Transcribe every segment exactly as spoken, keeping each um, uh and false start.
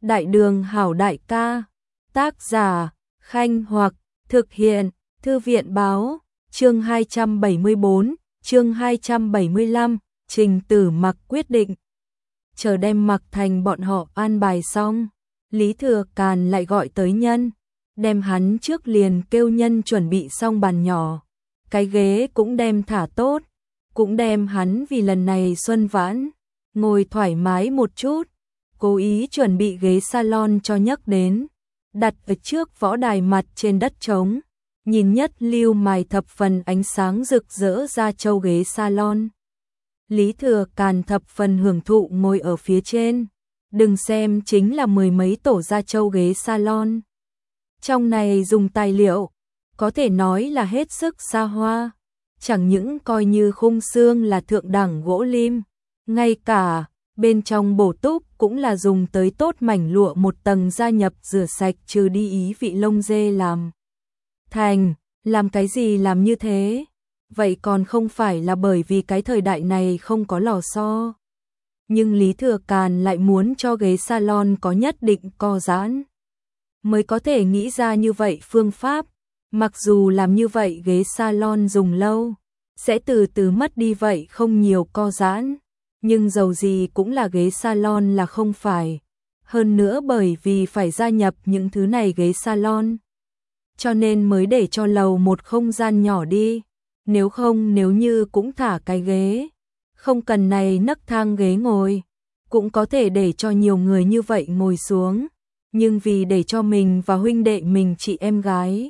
Đại đường hảo đại ca. Tác giả, Khanh Hoặc, thực hiện, Thư viện báo, chương hai trăm bảy mươi bốn, chương hai trăm bảy mươi lăm, Trình Tử Mặc quyết định. Chờ đem Mặc Thành bọn họ an bài xong, Lý Thừa Càn lại gọi tới Nhân, đem hắn trước liền kêu Nhân chuẩn bị xong bàn nhỏ, cái ghế cũng đem thả tốt, cũng đem hắn vì lần này xuân vãn, ngồi thoải mái một chút, cố ý chuẩn bị ghế salon cho nhấc đến, đặt ở trước võ đài mặt trên đất trống, nhìn nhất lưu mài thập phần ánh sáng rực rỡ ra châu ghế salon. Lý Thừa Càn thập phần hưởng thụ ngồi ở phía trên, đừng xem chính là mười mấy tổ da châu ghế salon. Trong này dùng tài liệu, có thể nói là hết sức xa hoa, chẳng những coi như khung xương là thượng đẳng gỗ lim, ngay cả bên trong bổ túc cũng là dùng tới tốt mảnh lụa một tầng gia nhập rửa sạch trừ đi ý vị lông dê làm. Thành, làm cái gì làm như thế? Vậy còn không phải là bởi vì cái thời đại này không có lò xo. Nhưng Lý Thừa Càn lại muốn cho ghế salon có nhất định co giãn, mới có thể nghĩ ra như vậy phương pháp. Mặc dù làm như vậy ghế salon dùng lâu, sẽ từ từ mất đi vậy không nhiều co giãn, nhưng dầu gì cũng là ghế salon là không phải. Hơn nữa bởi vì phải gia nhập những thứ này ghế salon, cho nên mới để cho lầu một không gian nhỏ đi. Nếu không nếu như cũng thả cái ghế, không cần này nấc thang ghế ngồi, cũng có thể để cho nhiều người như vậy ngồi xuống. Nhưng vì để cho mình và huynh đệ mình chị em gái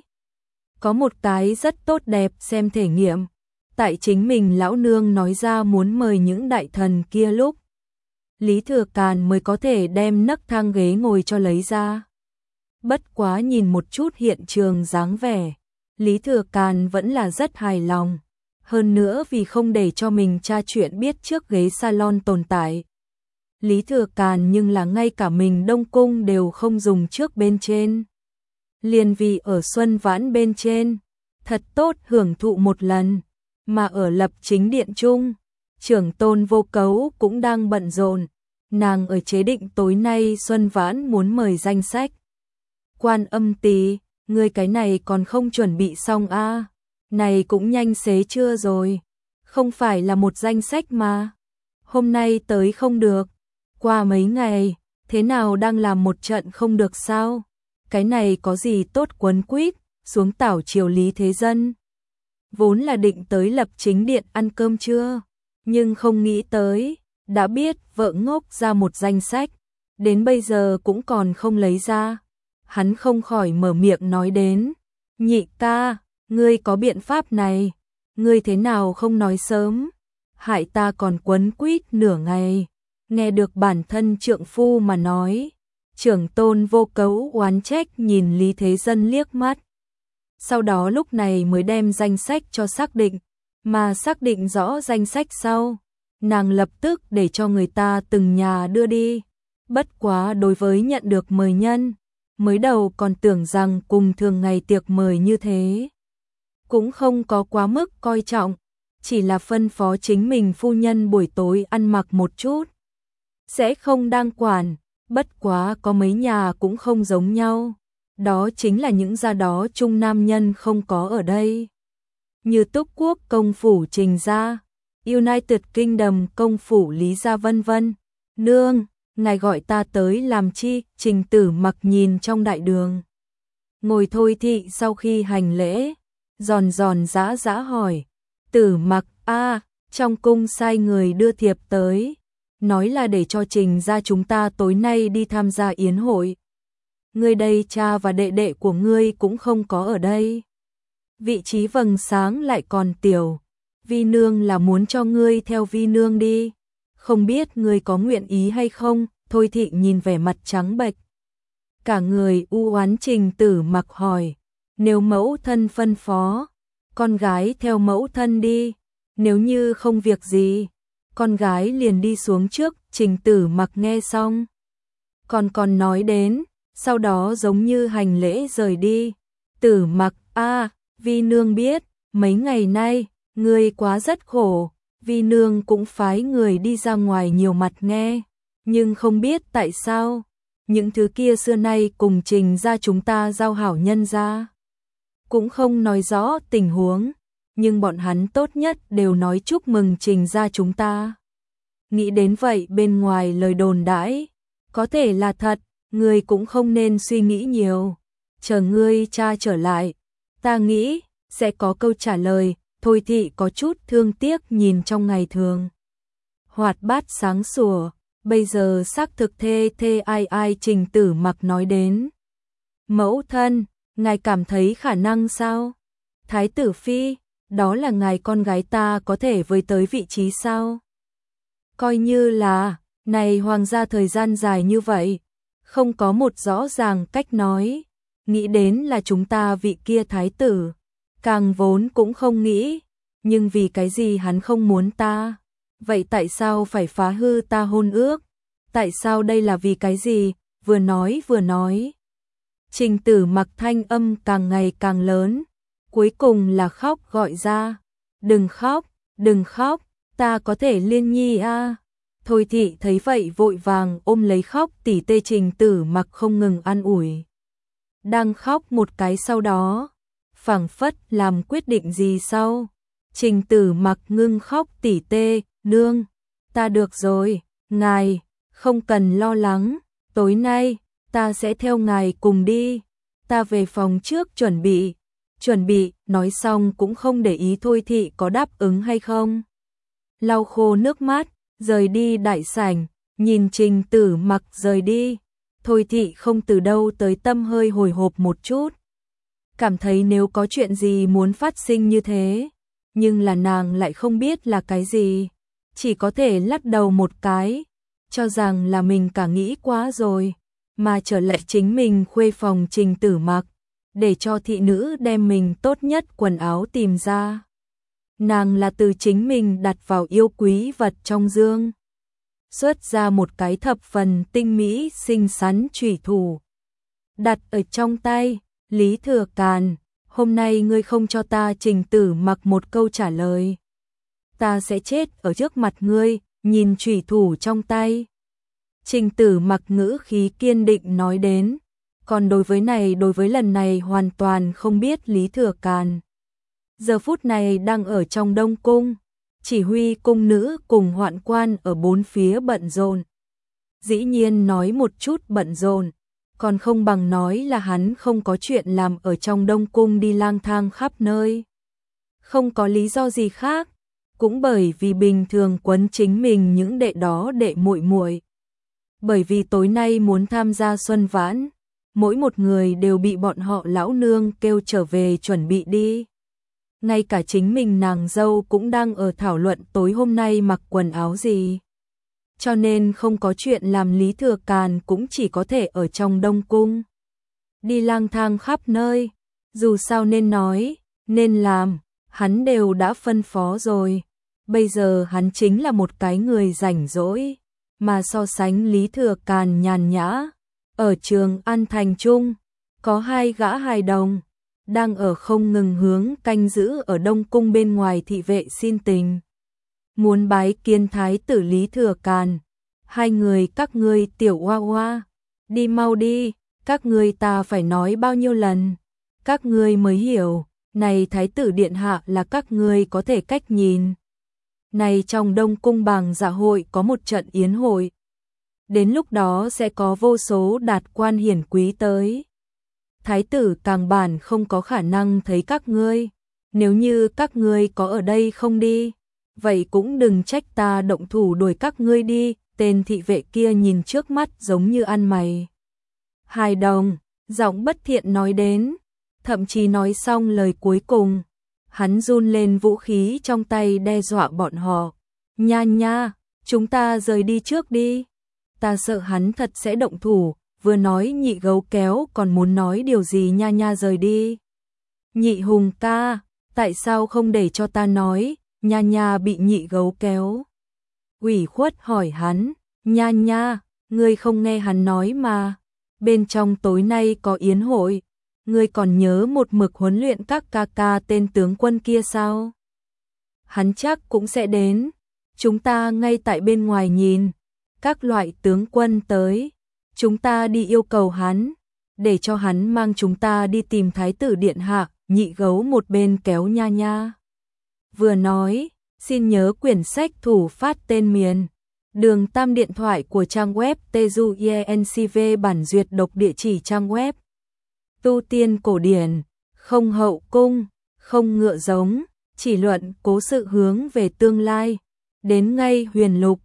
có một cái rất tốt đẹp xem thể nghiệm, tại chính mình lão nương nói ra muốn mời những đại thần kia lúc, Lý Thừa Càn mới có thể đem nấc thang ghế ngồi cho lấy ra. Bất quá nhìn một chút hiện trường dáng vẻ, Lý Thừa Càn vẫn là rất hài lòng. Hơn nữa vì không để cho mình tra chuyện biết trước ghế salon tồn tại, Lý Thừa Càn nhưng là ngay cả mình Đông Cung đều không dùng trước bên trên. Liền vì ở xuân vãn bên trên, thật tốt hưởng thụ một lần, mà ở Lập Chính Điện chung, trưởng tôn Vô Cấu cũng đang bận rộn, nàng ở chế định tối nay xuân vãn muốn mời danh sách. Quan Âm Tỳ, ngươi cái này còn không chuẩn bị xong a? À? Này cũng nhanh xế chưa rồi, không phải là một danh sách mà. Hôm nay tới không được, qua mấy ngày, thế nào đang làm một trận không được sao? Cái này có gì tốt quấn quýt, xuống tảo triều Lý Thế Dân. Vốn là định tới Lập Chính Điện ăn cơm trưa, nhưng không nghĩ tới, đã biết vợ ngốc ra một danh sách, đến bây giờ cũng còn không lấy ra. Hắn không khỏi mở miệng nói đến, nhị ca, ngươi có biện pháp này, ngươi thế nào không nói sớm, hại ta còn quấn quýt nửa ngày. Nghe được bản thân trượng phu mà nói, trưởng tôn Vô Cấu oán trách nhìn Lý Thế Dân liếc mắt. Sau đó lúc này mới đem danh sách cho xác định, mà xác định rõ danh sách sau, nàng lập tức để cho người ta từng nhà đưa đi. Bất quá đối với nhận được mời nhân, mới đầu còn tưởng rằng cùng thường ngày tiệc mời như thế, cũng không có quá mức coi trọng, chỉ là phân phó chính mình phu nhân buổi tối ăn mặc một chút, sẽ không đang quản. Bất quá có mấy nhà cũng không giống nhau, đó chính là những gia đó trung nam nhân không có ở đây, như Túc Quốc công phủ Trình gia, United Kingdom công phủ Lý gia vân vân. Nương, ngài gọi ta tới làm chi? Trình Tử Mặc nhìn trong đại đường ngồi Thôi Thị sau khi hành lễ, giòn giòn giã giã hỏi, Tử Mặc a, trong cung sai người đưa thiệp tới, nói là để cho Trình gia chúng ta tối nay đi tham gia yến hội. Ngươi đây cha và đệ đệ của ngươi cũng không có ở đây, vị trí vầng sáng lại còn tiểu, vi nương là muốn cho ngươi theo vi nương đi, không biết ngươi có nguyện ý hay không? Thôi Thị nhìn vẻ mặt trắng bệch, cả người u oán Trình Tử Mặc hỏi, nếu mẫu thân phân phó, con gái theo mẫu thân đi, nếu như không việc gì, con gái liền đi xuống trước. Trình Tử Mặc nghe xong, còn còn nói đến, sau đó giống như hành lễ rời đi. Tử Mặc a, vi nương biết, mấy ngày nay, ngươi quá rất khổ, vi nương cũng phái người đi ra ngoài nhiều mặt nghe, nhưng không biết tại sao, những thứ kia xưa nay cùng Trình gia chúng ta giao hảo nhân gia. Cũng không nói rõ tình huống, nhưng bọn hắn tốt nhất đều nói chúc mừng Trình gia chúng ta. Nghĩ đến vậy bên ngoài lời đồn đãi, có thể là thật, ngươi cũng không nên suy nghĩ nhiều. Chờ ngươi cha trở lại, ta nghĩ sẽ có câu trả lời. Thôi Thị có chút thương tiếc nhìn trong ngày thường hoạt bát sáng sủa, bây giờ xác thực thê thê ai ai. Trình Tử Mặc nói đến. Mẫu thân, ngài cảm thấy khả năng sao? Thái tử phi, đó là ngài con gái ta có thể với tới vị trí sao? Coi như là, này hoàng gia thời gian dài như vậy, không có một rõ ràng cách nói, nghĩ đến là chúng ta vị kia thái tử, càng vốn cũng không nghĩ, nhưng vì cái gì hắn không muốn ta? Vậy tại sao phải phá hư ta hôn ước? Tại sao đây là vì cái gì? Vừa nói vừa nói. Trình Tử Mặc thanh âm càng ngày càng lớn, cuối cùng là khóc gọi ra. Đừng khóc, đừng khóc, ta có thể liên nhi a. À. Thôi Thị thấy vậy vội vàng ôm lấy khóc tỉ tê. Trình Tử Mặc không ngừng an ủi. Đang khóc một cái sau đó, phảng phất làm quyết định gì sau. Trình Tử Mặc ngưng khóc tỉ tê, nương, ta được rồi, ngài, không cần lo lắng, tối nay, ta sẽ theo ngài cùng đi, ta về phòng trước chuẩn bị, chuẩn bị, nói xong cũng không để ý Thôi Thị có đáp ứng hay không. Lau khô nước mắt, rời đi đại sảnh, nhìn Trình Tử Mặc rời đi, Thôi Thị không từ đâu tới tâm hơi hồi hộp một chút. Cảm thấy nếu có chuyện gì muốn phát sinh như thế, nhưng là nàng lại không biết là cái gì, chỉ có thể lắc đầu một cái, cho rằng là mình cả nghĩ quá rồi, mà trở lại chính mình khuê phòng Trình Tử Mặc, để cho thị nữ đem mình tốt nhất quần áo tìm ra. Nàng là từ chính mình đặt vào yêu quý vật trong dương, xuất ra một cái thập phần tinh mỹ xinh xắn chủy thủ, đặt ở trong tay. Lý Thừa Càn, hôm nay ngươi không cho ta Trình Tử Mặc một câu trả lời, ta sẽ chết ở trước mặt ngươi. Nhìn chủy thủ trong tay, Trình Tử Mặc ngữ khí kiên định nói đến. Còn đối với này, đối với lần này hoàn toàn không biết Lý Thừa Càn giờ phút này đang ở trong Đông Cung, chỉ huy cung nữ cùng hoạn quan ở bốn phía bận rộn. Dĩ nhiên nói một chút bận rộn, còn không bằng nói là hắn không có chuyện làm ở trong Đông Cung đi lang thang khắp nơi. Không có lý do gì khác, cũng bởi vì bình thường quấn chính mình những đệ đó đệ muội muội. Bởi vì tối nay muốn tham gia xuân vãn, mỗi một người đều bị bọn họ lão nương kêu trở về chuẩn bị đi. Ngay cả chính mình nàng dâu cũng đang ở thảo luận tối hôm nay mặc quần áo gì. Cho nên không có chuyện làm, Lý Thừa Càn cũng chỉ có thể ở trong Đông Cung đi lang thang khắp nơi. Dù sao nên nói, nên làm, hắn đều đã phân phó rồi. Bây giờ hắn chính là một cái người rảnh rỗi, mà so sánh Lý Thừa Càn nhàn nhã. Ở Trường An Thành Trung, có hai gã hài đồng đang ở không ngừng hướng canh giữ ở Đông Cung bên ngoài thị vệ xin tình, muốn bái kiến thái tử Lý Thừa Càn. Hai người, các ngươi tiểu oa oa, đi mau đi, các ngươi ta phải nói bao nhiêu lần, các ngươi mới hiểu, này thái tử điện hạ là các ngươi có thể cách nhìn. Này trong Đông Cung bàng dạ hội có một trận yến hội, đến lúc đó sẽ có vô số đạt quan hiển quý tới. Thái tử càng bản không có khả năng thấy các ngươi, nếu như các ngươi có ở đây không đi, vậy cũng đừng trách ta động thủ đuổi các ngươi đi. Tên thị vệ kia nhìn trước mắt giống như ăn mày hài đồng, giọng bất thiện nói đến, thậm chí nói xong lời cuối cùng, hắn run lên vũ khí trong tay đe dọa bọn họ. Nha nha, chúng ta rời đi trước đi, ta sợ hắn thật sẽ động thủ. Vừa nói nhị gấu kéo còn muốn nói điều gì. Nha nha rời đi. Nhị hùng ca, tại sao không để cho ta nói? Nha nha bị nhị gấu kéo ủy khuất hỏi hắn. Nha nha, ngươi không nghe hắn nói mà, bên trong tối nay có yến hội, ngươi còn nhớ một mực huấn luyện các ca ca tên tướng quân kia sao? Hắn chắc cũng sẽ đến, chúng ta ngay tại bên ngoài nhìn, các loại tướng quân tới, chúng ta đi yêu cầu hắn, để cho hắn mang chúng ta đi tìm thái tử điện hạ. Nhị gấu một bên kéo Nha Nha. Vừa nói, xin nhớ quyển sách thủ phát tên miền. Đường Tam điện thoại của trang web Tezuyencv bản duyệt độc địa chỉ trang web. Tu tiên cổ điển, không hậu cung, không ngựa giống, chỉ luận cố sự hướng về tương lai. Đến ngay huyền lục,